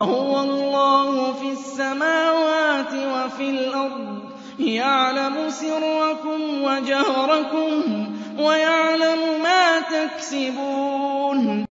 هُوَ اللَّهُ فِي السَّمَاوَاتِ وَفِي الْأَرْضِ يَعْلَمُ سِرَّكُمْ وَجَهْرَكُمْ وَيَعْلَمُ مَا تَكْسِبُونَ